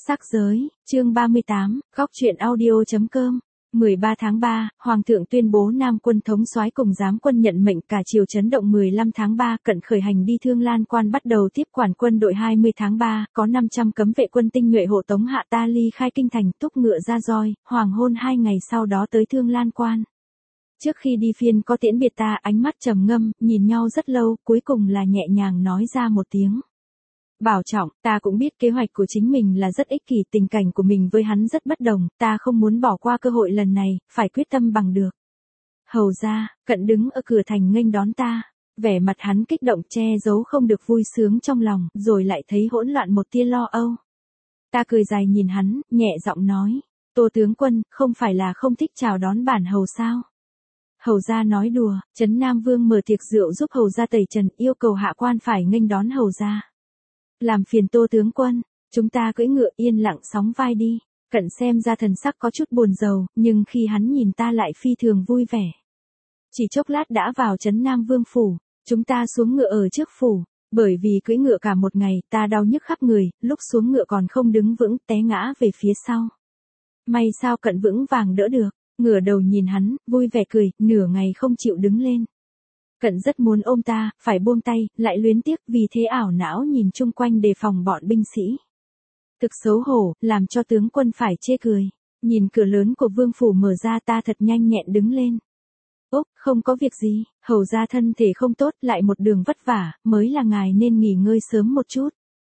Sắc giới, chương 38, góc truyện audio.com. 13 tháng 3, Hoàng thượng tuyên bố Nam quân thống soái cùng giám quân nhận mệnh, cả triều chấn động. 15 tháng 3, Cận khởi hành đi Thương Lan Quan bắt đầu tiếp quản quân đội. 20 tháng 3, có 500 cấm vệ quân tinh nhuệ hộ tống hạ ta ly khai kinh thành, túc ngựa ra roi, hoàng hôn 2 ngày sau đó tới Thương Lan Quan. Trước khi đi phiên có tiễn biệt ta, ánh mắt trầm ngâm, nhìn nhau rất lâu, cuối cùng là nhẹ nhàng nói ra một tiếng. Bảo trọng, ta cũng biết kế hoạch của chính mình là rất ích kỷ, tình cảnh của mình với hắn rất bất đồng, ta không muốn bỏ qua cơ hội lần này, phải quyết tâm bằng được. Hầu ra, Cận đứng ở cửa thành nghênh đón ta, vẻ mặt hắn kích động che giấu không được vui sướng trong lòng, rồi lại thấy hỗn loạn một tia lo âu. Ta cười dài nhìn hắn, nhẹ giọng nói, Tô tướng quân, không phải là không thích chào đón bản hầu sao? Hầu gia nói đùa, Trấn Nam Vương mở tiệc rượu giúp hầu gia tẩy trần, yêu cầu hạ quan phải nghênh đón hầu gia. Làm phiền Tô tướng quân, chúng ta cưỡi ngựa yên lặng sóng vai đi. Cận xem ra thần sắc có chút buồn rầu, nhưng khi hắn nhìn ta lại phi thường vui vẻ. Chỉ chốc lát đã vào Trấn Nam Vương phủ, chúng ta xuống ngựa ở trước phủ, bởi vì cưỡi ngựa cả một ngày, ta đau nhức khắp người, lúc xuống ngựa còn không đứng vững, té ngã về phía sau. May sao Cận vững vàng đỡ được, ngửa đầu nhìn hắn, vui vẻ cười, nửa ngày không chịu đứng lên. Cận rất muốn ôm ta, phải buông tay, lại luyến tiếc, vì thế ảo não nhìn chung quanh đề phòng bọn binh sĩ. Thực xấu hổ, làm cho tướng quân phải chê cười. Nhìn cửa lớn của vương phủ mở ra, ta thật nhanh nhẹn đứng lên. Ốc, không có việc gì, hầu ra thân thể không tốt, lại một đường vất vả, mới là ngài nên nghỉ ngơi sớm một chút.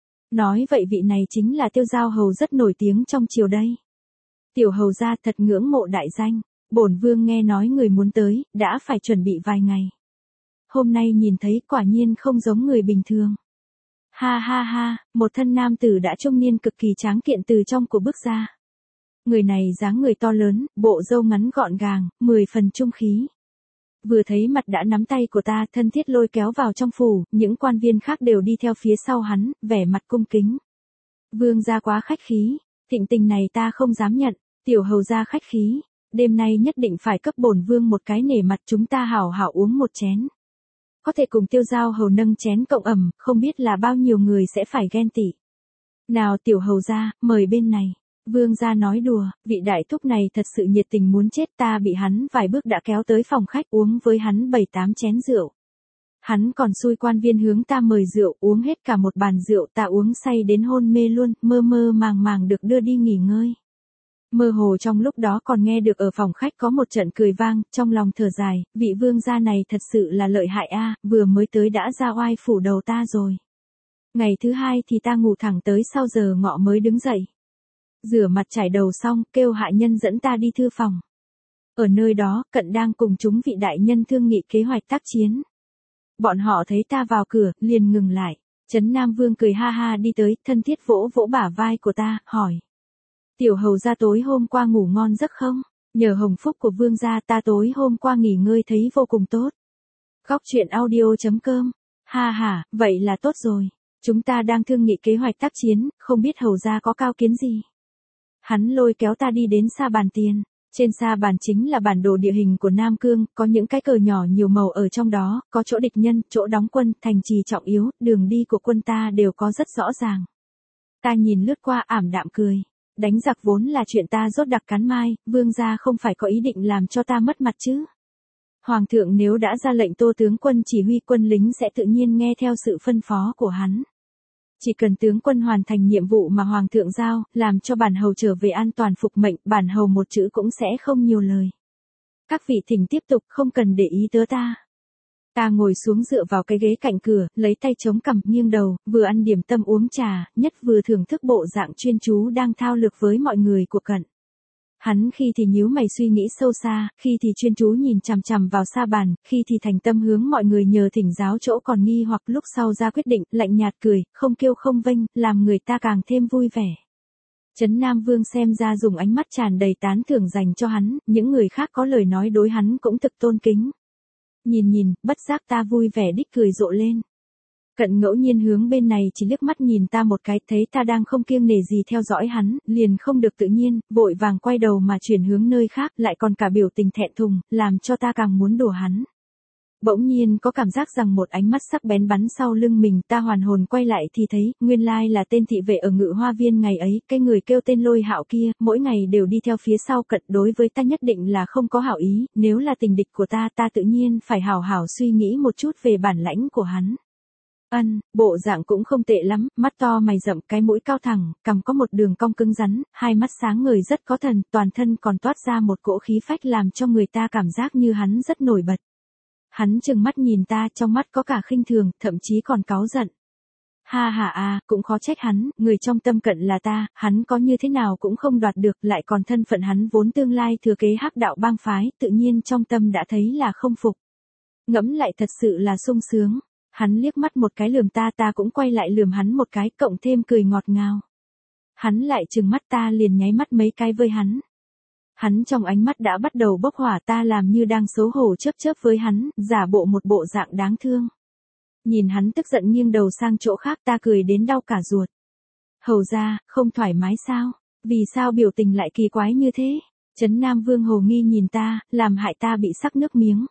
Nói vậy vị này chính là Tiêu Giao hầu rất nổi tiếng trong triều đây. Tiểu hầu ra thật ngưỡng mộ đại danh, bổn vương nghe nói người muốn tới, đã phải chuẩn bị vài ngày. Hôm nay nhìn thấy quả nhiên không giống người bình thường. Ha ha ha, một thân nam tử đã trung niên cực kỳ tráng kiện từ trong của bước ra. Người này dáng người to lớn, bộ râu ngắn gọn gàng, 10 phần trung khí. Vừa thấy mặt đã nắm tay của ta, thân thiết lôi kéo vào trong phủ, những quan viên khác đều đi theo phía sau hắn, vẻ mặt cung kính. Vương gia quá khách khí, thịnh tình này ta không dám nhận, tiểu hầu gia khách khí, đêm nay nhất định phải cấp bổn vương một cái nể mặt, chúng ta hảo hảo uống một chén. Có thể cùng Tiêu Giao hầu nâng chén cộng ẩm, không biết là bao nhiêu người sẽ phải ghen tị. Nào tiểu hầu gia, mời bên này. Vương gia nói đùa, vị đại thúc này thật sự nhiệt tình muốn chết, ta bị hắn vài bước đã kéo tới phòng khách uống với hắn 7-8 chén rượu. Hắn còn xui quan viên hướng ta mời rượu, uống hết cả một bàn rượu, ta uống say đến hôn mê luôn, mơ mơ màng màng được đưa đi nghỉ ngơi. Mơ hồ trong lúc đó còn nghe được ở phòng khách có một trận cười vang, trong lòng thở dài, vị vương gia này thật sự là lợi hại a, vừa mới tới đã ra oai phủ đầu ta rồi. Ngày thứ hai thì ta ngủ thẳng tới sau giờ ngọ mới đứng dậy. Rửa mặt chải đầu xong, kêu hạ nhân dẫn ta đi thư phòng. Ở nơi đó, Cận đang cùng chúng vị đại nhân thương nghị kế hoạch tác chiến. Bọn họ thấy ta vào cửa, liền ngừng lại. Trấn Nam Vương cười ha ha đi tới, thân thiết vỗ vỗ bả vai của ta, hỏi. Tiểu hầu gia tối hôm qua ngủ ngon giấc không? Nhờ hồng phúc của vương gia ta tối hôm qua nghỉ ngơi thấy vô cùng tốt. Góc truyện audio.com. Ha ha, vậy là tốt rồi. Chúng ta đang thương nghị kế hoạch tác chiến, không biết hầu gia có cao kiến gì. Hắn lôi kéo ta đi đến sa bàn tiền. Trên sa bàn chính là bản đồ địa hình của Nam Cương, có những cái cờ nhỏ nhiều màu ở trong đó, có chỗ địch nhân, chỗ đóng quân, thành trì trọng yếu, đường đi của quân ta đều có rất rõ ràng. Ta nhìn lướt qua ảm đạm cười. Đánh giặc vốn là chuyện ta rốt đặc cắn mai, vương gia không phải có ý định làm cho ta mất mặt chứ. Hoàng thượng nếu đã ra lệnh Tô tướng quân chỉ huy quân lính sẽ tự nhiên nghe theo sự phân phó của hắn. Chỉ cần tướng quân hoàn thành nhiệm vụ mà hoàng thượng giao, làm cho bản hầu trở về an toàn phục mệnh, bản hầu một chữ cũng sẽ không nhiều lời. Các vị thỉnh tiếp tục, không cần để ý tới ta. Ta ngồi xuống dựa vào cái ghế cạnh cửa, lấy tay chống cằm, nghiêng đầu, vừa ăn điểm tâm uống trà, nhất vừa thưởng thức bộ dạng chuyên chú đang thao lược với mọi người của Cận. Hắn khi thì nhíu mày suy nghĩ sâu xa, khi thì chuyên chú nhìn chằm chằm vào sa bàn, khi thì thành tâm hướng mọi người nhờ thỉnh giáo chỗ còn nghi hoặc, lúc sau ra quyết định, lạnh nhạt cười, không kêu không vênh, làm người ta càng thêm vui vẻ. Trấn Nam Vương xem ra dùng ánh mắt tràn đầy tán thưởng dành cho hắn, những người khác có lời nói đối hắn cũng thực tôn kính. Nhìn, bất giác ta vui vẻ đích cười rộ lên. Cận ngẫu nhiên hướng bên này chỉ liếc mắt nhìn ta một cái, thấy ta đang không kiêng nể gì theo dõi hắn, liền không được tự nhiên, vội vàng quay đầu mà chuyển hướng nơi khác, lại còn cả biểu tình thẹn thùng, làm cho ta càng muốn đùa hắn. Bỗng nhiên có cảm giác rằng một ánh mắt sắc bén bắn sau lưng mình, ta hoàn hồn quay lại thì thấy, nguyên lai là tên thị vệ ở Ngự Hoa Viên ngày ấy, cái người kêu tên Lôi Hạo kia, mỗi ngày đều đi theo phía sau cận, đối với ta nhất định là không có hảo ý, nếu là tình địch của ta tự nhiên phải hảo hảo suy nghĩ một chút về bản lãnh của hắn. Bộ dạng cũng không tệ lắm, mắt to mày rậm, cái mũi cao thẳng, cằm có một đường cong cứng rắn, hai mắt sáng ngời rất có thần, toàn thân còn toát ra một cỗ khí phách làm cho người ta cảm giác như hắn rất nổi bật. Hắn trừng mắt nhìn ta, trong mắt có cả khinh thường, thậm chí còn cáu giận. Ha ha à, cũng khó trách hắn, người trong tâm cận là ta, hắn có như thế nào cũng không đoạt được, lại còn thân phận hắn vốn tương lai thừa kế Hắc Đạo bang phái, tự nhiên trong tâm đã thấy là không phục. Ngẫm lại thật sự là sung sướng. Hắn liếc mắt một cái lườm ta, ta cũng quay lại lườm hắn một cái, cộng thêm cười ngọt ngào. Hắn lại trừng mắt, ta liền nháy mắt mấy cái với hắn. Hắn trong ánh mắt đã bắt đầu bốc hỏa, ta làm như đang xấu hổ chớp chớp với hắn, giả bộ một bộ dạng đáng thương. Nhìn hắn tức giận nghiêng đầu sang chỗ khác, ta cười đến đau cả ruột. Hầu ra, không thoải mái sao? Vì sao biểu tình lại kỳ quái như thế? Trấn Nam Vương hồ nghi nhìn ta, làm hại ta bị sắc nước miếng.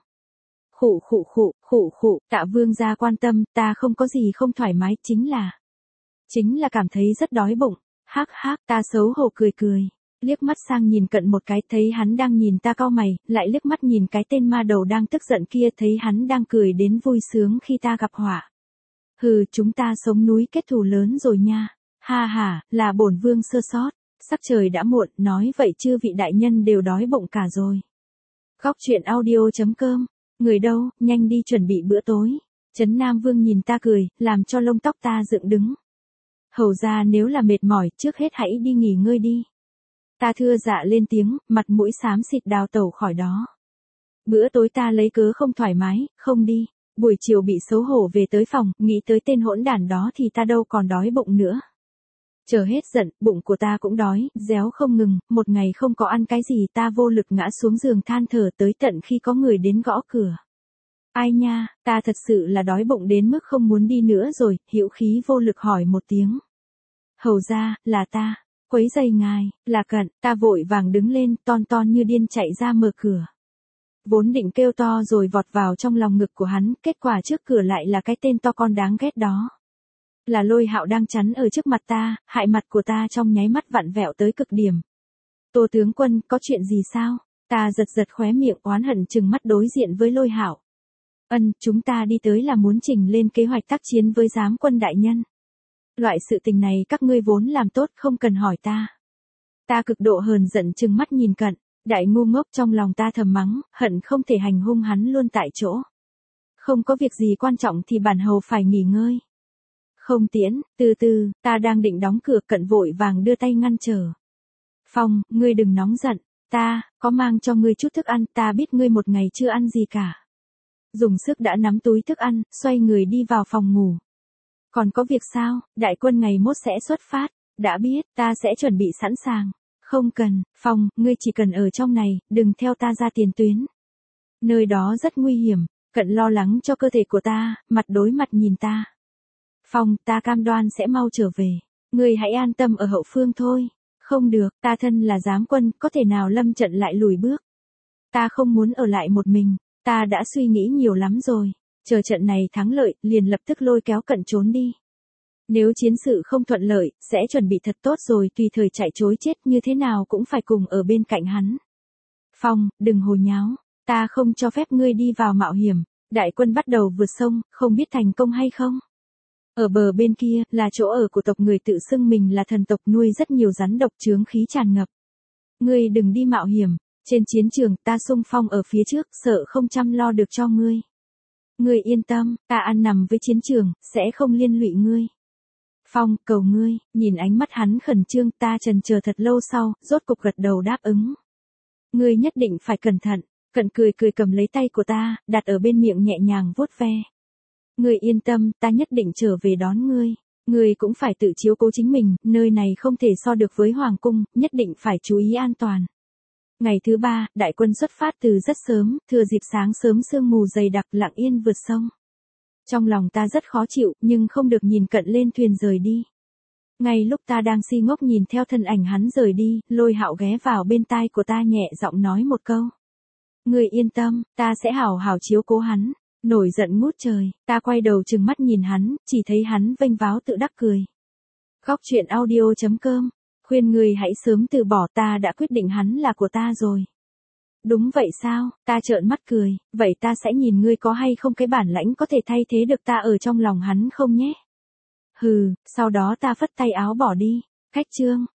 Khụ, Tạ Vương gia quan tâm, ta không có gì không thoải mái, chính là cảm thấy rất đói bụng. Hắc, ta xấu hổ cười. Liếc mắt sang nhìn cận một cái, thấy hắn đang nhìn ta cau mày, lại liếc mắt nhìn cái tên ma đầu đang tức giận kia, thấy hắn đang cười đến vui sướng khi ta gặp họa. Hừ, chúng ta sống núi kết thù lớn rồi nha. Ha, là bổn vương sơ sót. Sắc trời đã muộn, nói vậy chứ vị đại nhân đều đói bụng cả rồi. Góc truyện audio.com. Người đâu, nhanh đi chuẩn bị bữa tối. Trấn Nam Vương nhìn ta cười, làm cho lông tóc ta dựng đứng. Hầu ra nếu là mệt mỏi, trước hết hãy đi nghỉ ngơi đi. Ta thưa dạ lên tiếng, mặt mũi xám xịt đào tẩu khỏi đó. Bữa tối ta lấy cớ không thoải mái, không đi. Buổi chiều bị xấu hổ về tới phòng, nghĩ tới tên hỗn đản đó thì ta đâu còn đói bụng nữa. Chờ hết giận, bụng của ta cũng đói, réo không ngừng, một ngày không có ăn cái gì, ta vô lực ngã xuống giường than thở tới tận khi có người đến gõ cửa. Ai nha, ta thật sự là đói bụng đến mức không muốn đi nữa rồi, hữu khí vô lực hỏi một tiếng. Hầu ra, là ta, quấy rầy ngài, là Cận, ta vội vàng đứng lên, ton như điên chạy ra mở cửa. Vốn định kêu to rồi vọt vào trong lòng ngực của hắn, kết quả trước cửa lại là cái tên to con đáng ghét đó. Là Lôi Hạo đang chắn ở trước mặt ta, hại mặt của ta trong nháy mắt vặn vẹo tới cực điểm. Tô tướng quân, có chuyện gì sao? Ta giật khóe miệng oán hận trừng mắt đối diện với Lôi Hạo. Chúng ta đi tới là muốn chỉnh lên kế hoạch tác chiến với giám quân đại nhân. Loại sự tình này các ngươi vốn làm tốt, không cần hỏi ta. Ta cực độ hờn giận trừng mắt nhìn Cận, đại ngu ngốc, trong lòng ta thầm mắng, hận không thể hành hung hắn luôn tại chỗ. Không có việc gì quan trọng thì bản hầu phải nghỉ ngơi. Không tiễn, từ từ, ta đang định đóng cửa, Cận vội vàng đưa tay ngăn trở. Phong, ngươi đừng nóng giận, ta có mang cho ngươi chút thức ăn, ta biết ngươi một ngày chưa ăn gì cả. Dùng sức đã nắm túi thức ăn, xoay người đi vào phòng ngủ. Còn có việc sao, đại quân ngày mốt sẽ xuất phát, đã biết, ta sẽ chuẩn bị sẵn sàng. Không cần, Phong, ngươi chỉ cần ở trong này, đừng theo ta ra tiền tuyến. Nơi đó rất nguy hiểm, Cận lo lắng cho cơ thể của ta, mặt đối mặt nhìn ta. Phong, ta cam đoan sẽ mau trở về. Ngươi hãy an tâm ở hậu phương thôi. Không được, ta thân là giám quân, có thể nào lâm trận lại lùi bước. Ta không muốn ở lại một mình, ta đã suy nghĩ nhiều lắm rồi. Chờ trận này thắng lợi, liền lập tức lôi kéo Cận trốn đi. Nếu chiến sự không thuận lợi, sẽ chuẩn bị thật tốt rồi, tùy thời chạy trối chết như thế nào cũng phải cùng ở bên cạnh hắn. Phong, đừng hồ nháo, ta không cho phép ngươi đi vào mạo hiểm. Đại quân bắt đầu vượt sông, không biết thành công hay không. Ở bờ bên kia, là chỗ ở của tộc người tự xưng mình là thần tộc, nuôi rất nhiều rắn độc, chướng khí tràn ngập. Ngươi đừng đi mạo hiểm, trên chiến trường, ta xung phong ở phía trước, sợ không chăm lo được cho ngươi. Ngươi yên tâm, ta ăn nằm với chiến trường, sẽ không liên lụy ngươi. Phong, cầu ngươi, nhìn ánh mắt hắn khẩn trương, ta chần chờ thật lâu sau, rốt cục gật đầu đáp ứng. Ngươi nhất định phải cẩn thận. Cận cười cầm lấy tay của ta, đặt ở bên miệng nhẹ nhàng vuốt ve. Ngươi yên tâm, ta nhất định trở về đón ngươi. Ngươi cũng phải tự chiếu cố chính mình, nơi này không thể so được với hoàng cung, nhất định phải chú ý an toàn. Ngày thứ 3, đại quân xuất phát từ rất sớm, thừa dịp sáng sớm sương mù dày đặc lặng yên vượt sông. Trong lòng ta rất khó chịu, nhưng không được nhìn Cận lên thuyền rời đi. Ngay lúc ta đang si ngốc nhìn theo thân ảnh hắn rời đi, Lôi Hạo ghé vào bên tai của ta nhẹ giọng nói một câu. Ngươi yên tâm, ta sẽ hảo hảo chiếu cố hắn. Nổi giận ngút trời, ta quay đầu trừng mắt nhìn hắn, chỉ thấy hắn vênh váo tự đắc cười. Khóc chuyện audio.com, khuyên người hãy sớm từ bỏ, ta đã quyết định hắn là của ta rồi. Đúng vậy sao, ta trợn mắt cười, vậy ta sẽ nhìn ngươi có hay không cái bản lãnh có thể thay thế được ta ở trong lòng hắn không nhé. Hừ, sau đó ta phất tay áo bỏ đi. Khách chương.